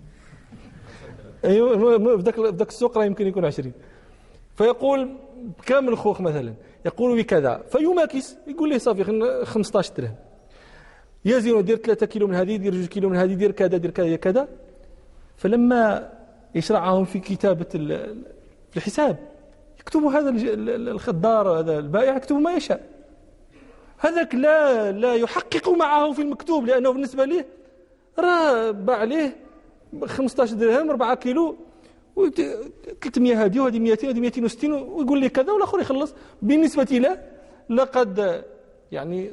أيوة في ذاك ذاك السوق راه يمكن يكون عشرين، فيقول كامل الخوخ مثلا يقول بكذا فيماكس، يقول لي صافي خمسطاش درهم، يزن يدير ثلاثة كيلو من هذه، يدير جوج كيلو من هذه، يدير كذا يدير كذا كذا. فلما يشرعهم في كتابة الحساب يكتبوا هذا الخضار هذا البائع يكتب ما يشاء، هذاك لا لا يحقق معه في المكتوب، لأنه بالنسبة له راه باع عليه خمسطاش درهم أربعة كيلو ثلاثمية هذه وهذه مئتين وهذه مئتين وستين، ويقول لي كذا والآخر يخلص. بالنسبة له لقد يعني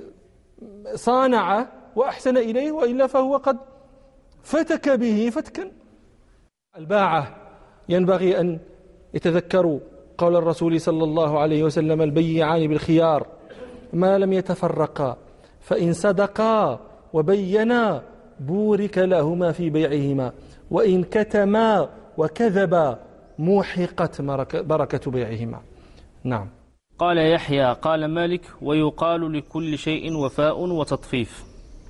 صانع وأحسن إليه، وإلا فهو قد فتك به فتكا. الباعة ينبغي أن يتذكروا قول الرسول صلى الله عليه وسلم البيعان بالخيار ما لم يتفرقا، فإن صدقا وبينا بورك لهما في بيعهما، وإن كتما وكذبا موحقت بركة بيعهما. نعم. قال يحيى قال مالك ويقال لكل شيء وفاء وتطفيف.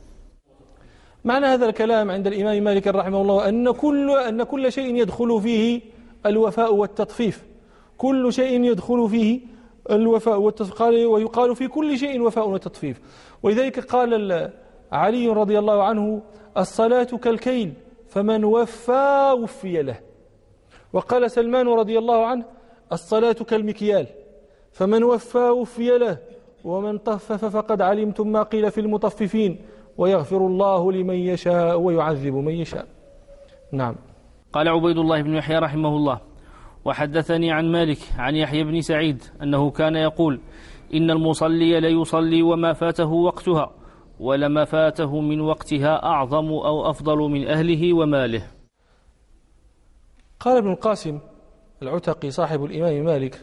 معنى هذا الكلام عند الإمام مالك رحمه الله أن كل أن كل شيء يدخل فيه الوفاء والتطفيف، كل شيء يدخل فيه الوفاء والتطفيف، ويقال في كل شيء وفاء وتطفيف. ولذلك قال علي رضي الله عنه الصلاة كالكيل فمن وفى وفي له. وقال سلمان رضي الله عنه الصلاة كالمكيال فمن وفى وفي له، ومن طفف فقد علمتم ما قيل في المطففين ويغفر الله لمن يشاء ويعذب من يشاء. نعم. قال عبيد الله بن يحيى رحمه الله وحدثني عن مالك عن يحيى بن سعيد أنه كان يقول إن المصلي ليصلي وما فاته وقتها ولما فاته من وقتها أعظم أو أفضل من أهله وماله. قال ابن القاسم العتقي صاحب الإمام مالك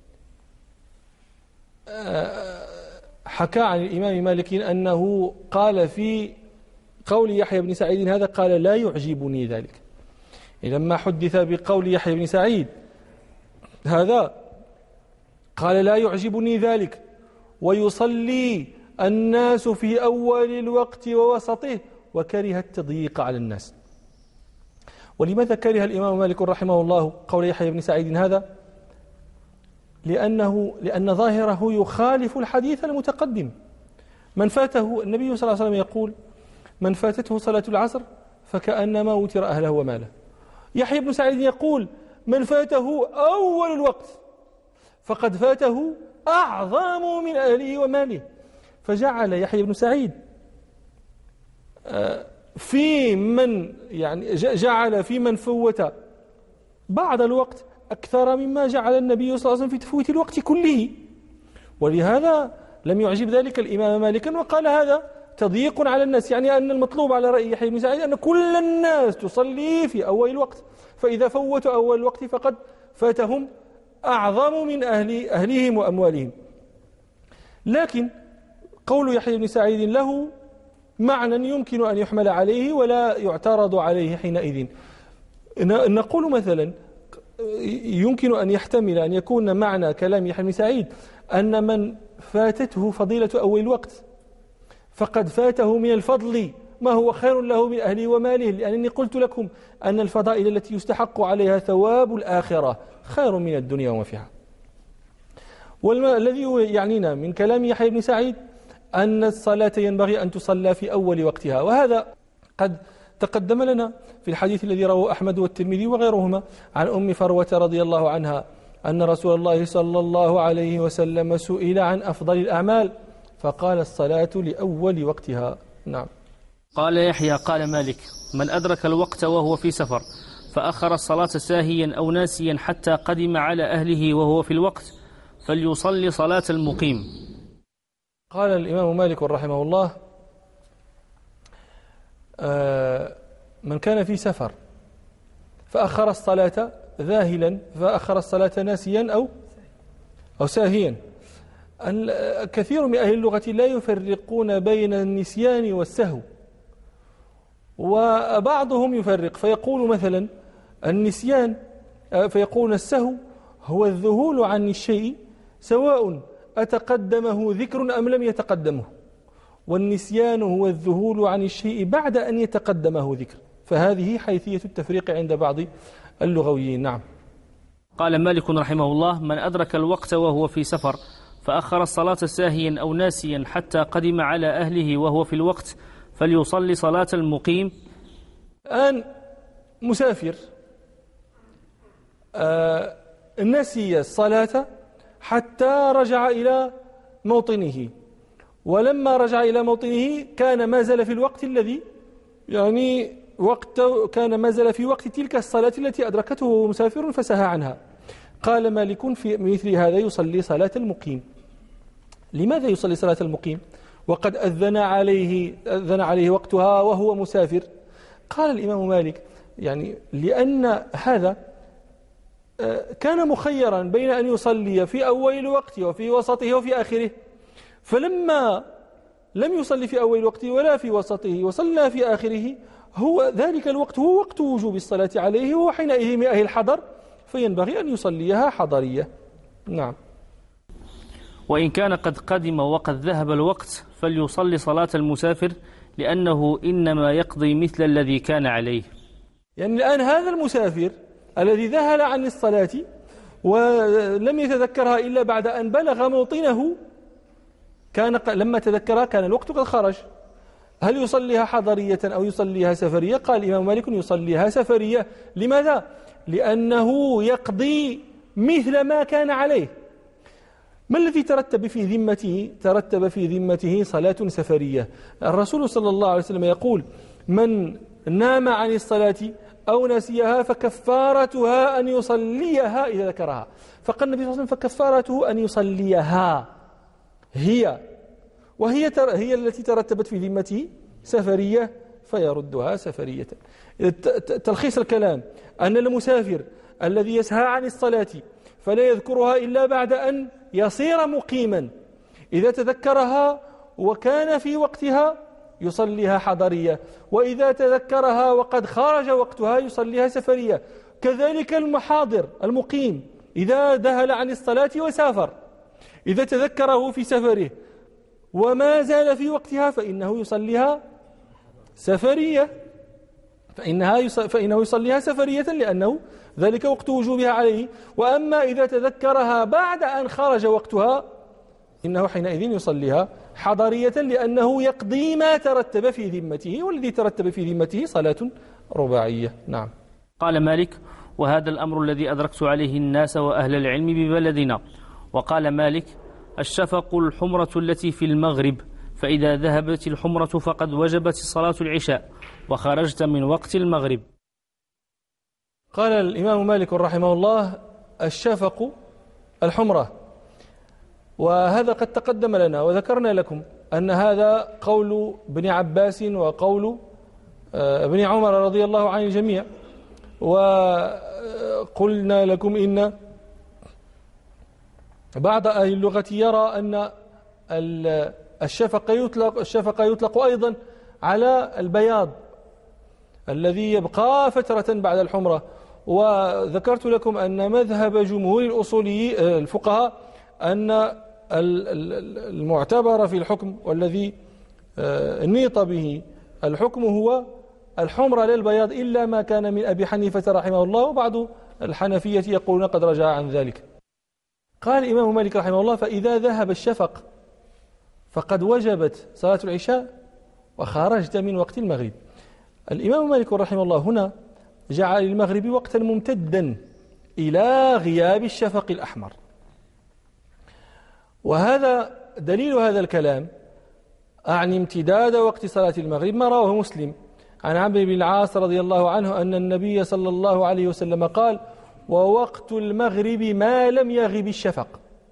حكى عن الإمام مالك أنه قال في قول يحيى بن سعيد هذا قال لا يعجبني ذلك. لما حدث بقول يحيى بن سعيد هذا قال لا يعجبني ذلك، ويصلي الناس في أول الوقت ووسطه، وكره التضييق على الناس. ولماذا كره الإمام مالك رحمه الله قول يحيى بن سعيد هذا؟ لأنه لأن ظاهره يخالف الحديث المتقدم، من فاته النبي صلى الله عليه وسلم يقول من فاتته صلاة العصر فكأنما وتر أهله وماله. يحيى بن سعيد يقول من فاته أول الوقت فقد فاته أعظم من أهله وماله. فجعل يحيى بن سعيد في من يعني جعل في من فوت بعض الوقت أكثر مما جعل النبي صلى الله عليه وسلم في تفويت الوقت كله. ولهذا لم يعجب ذلك الإمام مالكا وقال هذا تضييق على الناس، يعني أن المطلوب على رأي يحيى بن سعيد أن كل الناس تصلي في أول الوقت، فإذا فوتوا أول الوقت فقد فاتهم أعظم من أهل أهلهم وأموالهم. لكن قول يحيى بن سعيد له معنى يمكن أن يحمل عليه ولا يعترض عليه حينئذ. نقول مثلا يمكن أن يحتمل أن يكون معنى كلام يحيى بن سعيد أن من فاتته فضيلة أول الوقت فقد فاته من الفضل ما هو خير له من أهله وماله، لأنني قلت لكم أن الفضائل التي يستحق عليها ثواب الآخرة خير من الدنيا وما فيها. والذي يعنينا من كلام يحيى بن سعيد أن الصلاة ينبغي أن تصلى في أول وقتها، وهذا قد تقدم لنا في الحديث الذي رواه أحمد والترمذي وغيرهما عن أم فروة رضي الله عنها أن رسول الله صلى الله عليه وسلم سئل عن أفضل الأعمال فقال الصلاة لأول وقتها. نعم. قال يحيى قال مالك من أدرك الوقت وهو في سفر فأخر الصلاة ساهيا أو ناسيا حتى قدم على أهله وهو في الوقت فليصلي صلاة المقيم. قال الإمام مالك رحمه الله آه من كان في سفر فأخر الصلاة ذاهلا فأخر الصلاة ناسيا أو أو ساهيا. كثير من أهل اللغة لا يفرقون بين النسيان والسهو، وبعضهم يفرق فيقول مثلا النسيان فيقول السهو هو الذهول عن الشيء سواء أتقدمه ذكر أم لم يتقدمه، والنسيان هو الذهول عن الشيء بعد أن يتقدمه ذكر. فهذه حيثية التفريق عند بعض اللغويين. نعم. قال مالك رحمه الله من أدرك الوقت وهو في سفر فأخر الصلاة ساهيا أو ناسيا حتى قدم على أهله وهو في الوقت فليصلي صلاة المقيم. الآن مسافر آه نسي الصلاة حتى رجع إلى موطنه، ولما رجع إلى موطنه كان ما زال في الوقت الذي يعني وقت كان ما زال في وقت تلك الصلاة التي أدركته وهو مسافر فسهى عنها. قال مالك في مثل هذا يصلي صلاة المقيم. لماذا يصلي صلاة المقيم وقد أذن عليه أذن عليه وقتها وهو مسافر؟ قال الإمام مالك يعني لأن هذا كان مخيرا بين أن يصلي في أول الوقت وفي وسطه وفي آخره، فلما لم يصلي في أول الوقت ولا في وسطه وصلى في آخره هو ذلك الوقت هو وقت وجوب الصلاة عليه، وهو حينئذ من أهل الحضر فينبغي أن يصليها حضرية. نعم. وإن كان قد قدم وقد ذهب الوقت فليصلي صلاة المسافر لأنه إنما يقضي مثل الذي كان عليه. يعني الآن هذا المسافر الذي ذهل عن الصلاة ولم يتذكرها إلا بعد أن بلغ موطنه كان لما تذكرها كان الوقت قد خرج. هل يصليها حضرية أو يصليها سفرية؟ قال الإمام مالك يصليها سفرية. لماذا؟ لأنه يقضي مثل ما كان عليه. ما الذي ترتب في ذمته؟ ترتب في ذمته صلاة سفرية. الرسول صلى الله عليه وسلم يقول من نام عن الصلاة أو نسيها فكفارتها أن يصليها إذا ذكرها. فقال النبي صلى الله عليه وسلم فكفارته أن يصليها هي، وهي تر... هي التي ترتبت في ذمته سفرية فيردها سفرية. تلخيص الكلام أن المسافر الذي يسهى عن الصلاة فلا يذكرها إلا بعد أن يصير مقيما إذا تذكرها وكان في وقتها يصليها حضرية، وإذا تذكرها وقد خرج وقتها يصليها سفرية. كذلك المحاضر المقيم إذا ذهل عن الصلاة وسافر إذا تذكره في سفره وما زال في وقتها فإنه يصليها سفرية فإنها يص... فإنه يصليها سفرية لأنه ذلك وقت وجوبها عليه. وأما إذا تذكرها بعد أن خرج وقتها إنه حينئذ يصليها حضرية لأنه يقضي ما ترتب في ذمته، والذي ترتب في ذمته صلاة رباعية. نعم. قال مالك: وهذا الأمر الذي أدركت عليه الناس وأهل العلم ببلدنا. وقال مالك: الشفق الحمرة التي في المغرب، فإذا ذهبت الحمرة فقد وجبت صلاة العشاء وخرجت من وقت المغرب. قال الإمام مالك رحمه الله: الشفق الحمرة، وهذا قد تقدم لنا وذكرنا لكم أن هذا قول ابن عباس وقول ابن عمر رضي الله عن الجميع. وقلنا لكم إن بعض أهل اللغة يرى أن الشفق يطلق, الشفق يطلق أيضا على البياض الذي يبقى فترة بعد الحمرة. وذكرت لكم أن مذهب جمهور الأصولي الفقهاء أن المعتبر في الحكم والذي نيط به الحكم هو الحمرة للبياض، إلا ما كان من أبي حنيفة رحمه الله، وبعض الحنفية يقولون قد رجع عن ذلك. قال الإمام مالك رحمه الله: فإذا ذهب الشفق فقد وجبت صلاة العشاء وخرجت من وقت المغرب. الإمام مالك رحمه الله هنا جعل المغرب وقتا ممتدا إلى غياب الشفق الأحمر، وهذا دليل هذا الكلام أعني امتداد وقت صلاة المغرب ما رواه مسلم عن عمرو بن العاص رضي الله عنه أن النبي صلى الله عليه وسلم قال: ووقت المغرب ما لم يغب الشفق.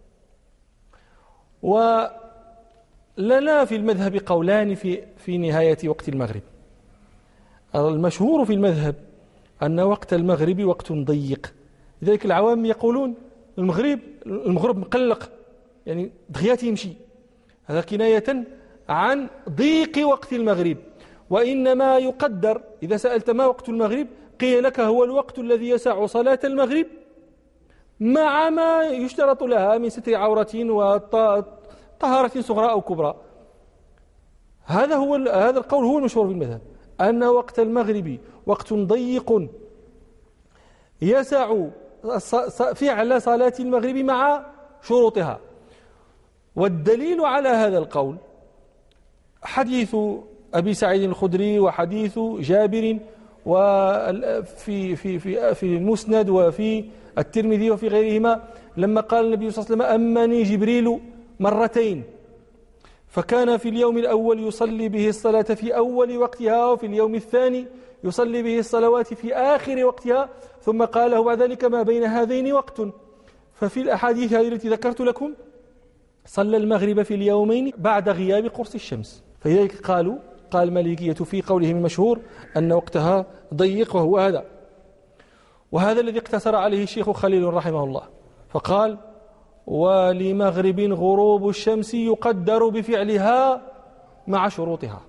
ولنا في المذهب قولان في في نهاية وقت المغرب. المشهور في المذهب أن وقت المغرب وقت ضيق، لذلك العوام يقولون المغرب المغرب مقلق، يعني دغيات يمشي، هذا كناية عن ضيق وقت المغرب. وإنما يقدر إذا سألت ما وقت المغرب قيل لك هو الوقت الذي يسع صلاة المغرب مع ما يشترط لها من ستر عورة وطهارة صغرى أو كبرى. هذا هو هذا القول هو المشهور في المذهب، أن وقت المغرب وقت ضيق يسع فعل صلاة المغرب مع شروطها. والدليل على هذا القول حديث أبي سعيد الخدري وحديث جابر وفي في في في المسند وفي الترمذي وفي غيرهما، لما قال النبي صلى الله عليه وسلم: أمني جبريل مرتين، فكان في اليوم الأول يصلي به الصلاة في أول وقتها، وفي اليوم الثاني يصلي به الصلوات في آخر وقتها، ثم قال له بعد ذلك: ما بين هذين وقت. ففي الأحاديث هذه التي ذكرت لكم صلى المغرب في اليومين بعد غياب قرص الشمس. فلذلك قالوا قال المالكية في قولهم المشهور أن وقتها ضيق، وهو هذا. وهذا الذي اقتصر عليه الشيخ خليل رحمه الله، فقال: ولمغرب غروب الشمس يقدر بفعلها مع شروطها.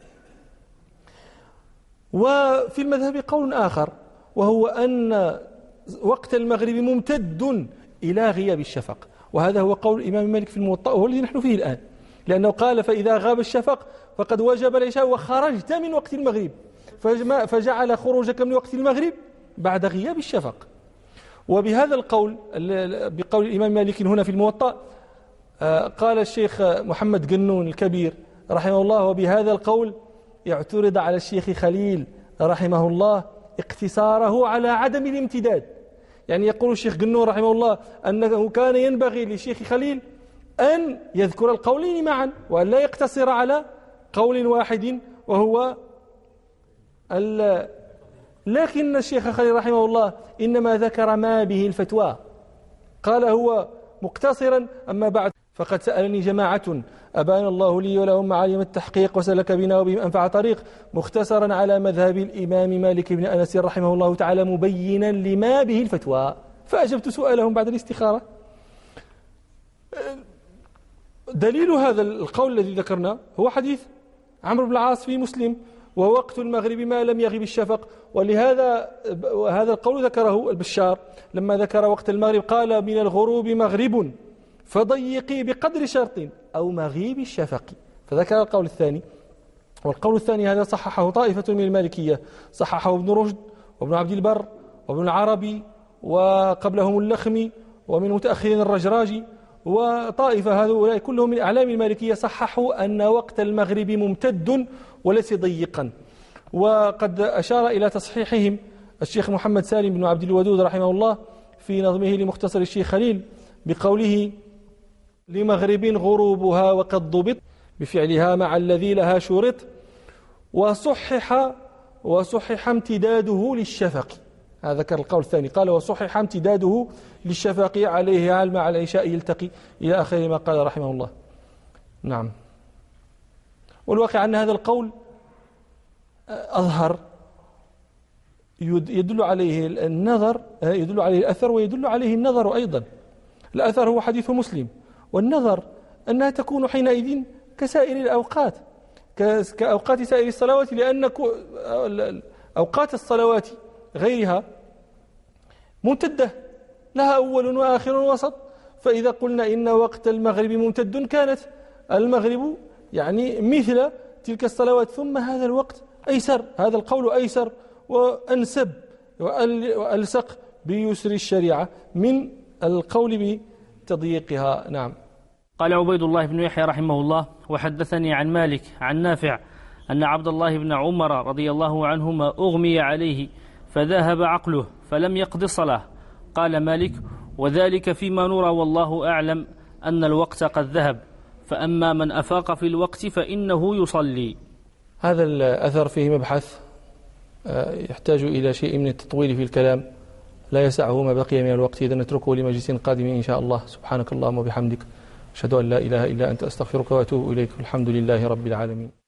وفي المذهب قول آخر، وهو أن وقت المغرب ممتد إلى غياب الشفق، وهذا هو قول الإمام مالك في الموطأ، وهو الذي نحن فيه الآن، لأنه قال: فإذا غاب الشفق فقد وجب العشاء وخرجت من وقت المغرب، فجعل خروجك من وقت المغرب بعد غياب الشفق. وبهذا القول بقول الإمام مالك هنا في الموطأ قال الشيخ محمد قنون الكبير رحمه الله: وبهذا القول اعترض على الشيخ خليل رحمه الله اقتصاره على عدم الامتداد. يعني يقول الشيخ قنون رحمه الله أنه كان ينبغي للشيخ خليل أن يذكر القولين معا، وأن لا يقتصر على قول واحد وهو ال لكن الشيخ خليل رحمه الله إنما ذكر ما به الفتوى، قال هو مقتصرا. أما بعد فقد سألني جماعة أبان الله لي ولهم معالم التحقيق وسلك بنا وبهم أنفع طريق، مختصرا على مذهب الإمام مالك بن أنس رحمه الله تعالى، مبينا لما به الفتوى، فأجبت سؤالهم بعد الاستخارة. دليل هذا القول الذي ذكرنا هو حديث عمرو بن العاص في مسلم: ووقت المغرب ما لم يغب الشفق. ولهذا هذا القول ذكره البشار لما ذكر وقت المغرب، قال: من الغروب مغرب فضيقي بقدر شرط أو مغيب الشفق. فذكر القول الثاني. والقول الثاني هذا صححه طائفة من المالكية، صححه ابن رشد وابن عبد البر وابن العربي وقبلهم اللخمي ومن متأخرين الرجراجي وطائفة هؤلاء كلهم من أعلام المالكية صححوا أن وقت المغرب ممتد وليس ضيقا. وقد أشار إلى تصحيحهم الشيخ محمد سالم بن عبد الودود رحمه الله في نظمه لمختصر الشيخ خليل بقوله: لمغرب غروبها وقد ضبط بفعلها مع الذي لها شرط، وصحح وصحح امتداده للشفق. هذا ذكر القول الثاني، قال: وصحح امتداده للشفق عليه عال مع العشاء يلتقي، إلى آخر ما قال رحمه الله. نعم. والواقع أن هذا القول أظهر، يدل عليه النظر، يدل عليه الأثر ويدل عليه النظر أيضا. الأثر هو حديث مسلم، والنظر أنها تكون حينئذ كسائر الأوقات، كأوقات سائر الصلوات، لأن أوقات الصلوات غيرها ممتدة، لها أول وآخر ووسط. فإذا قلنا إن وقت المغرب ممتد كانت المغرب يعني مثل تلك الصلوات، ثم هذا الوقت أيسر، هذا القول أيسر وأنسب وألصق بيسر الشريعة من القول بتضييقها. نعم. قال عبيد الله بن يحيى رحمه الله: وحدثني عن مالك عن نافع أن عبد الله بن عمر رضي الله عنهما أغمي عليه فذهب عقله فلم يقض الصلاة. قال مالك: وذلك فيما نرى والله أعلم أن الوقت قد ذهب، فأما من أفاق في الوقت فإنه يصلي. هذا الأثر فيه مبحث يحتاج إلى شيء من التطويل في الكلام، لا يسعه ما بقي من الوقت، إذا نتركه لمجلس قادم إن شاء الله. سبحانك اللهم وبحمدك، أشهد أن لا إله إلا أنت، أستغفرك وأتوب إليك. الحمد لله رب العالمين.